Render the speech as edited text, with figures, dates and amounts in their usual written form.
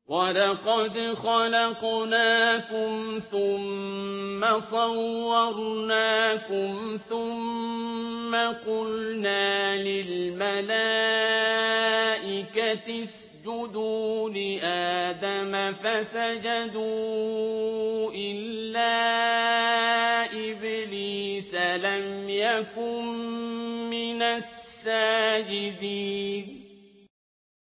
وَلَقَدْ خَلَقْنَاكُمْ ثُمَّ صَوَّرْنَاكُمْ ثُمَّ قُلْنَا لِلْمَلَائِكَةِ اسْجُدُوا لِآدَمَ فَسَجَدُوا إِلَّا إِبْلِيسَ لَمْ يَكُن مِّنَ السَّاجِدِينَ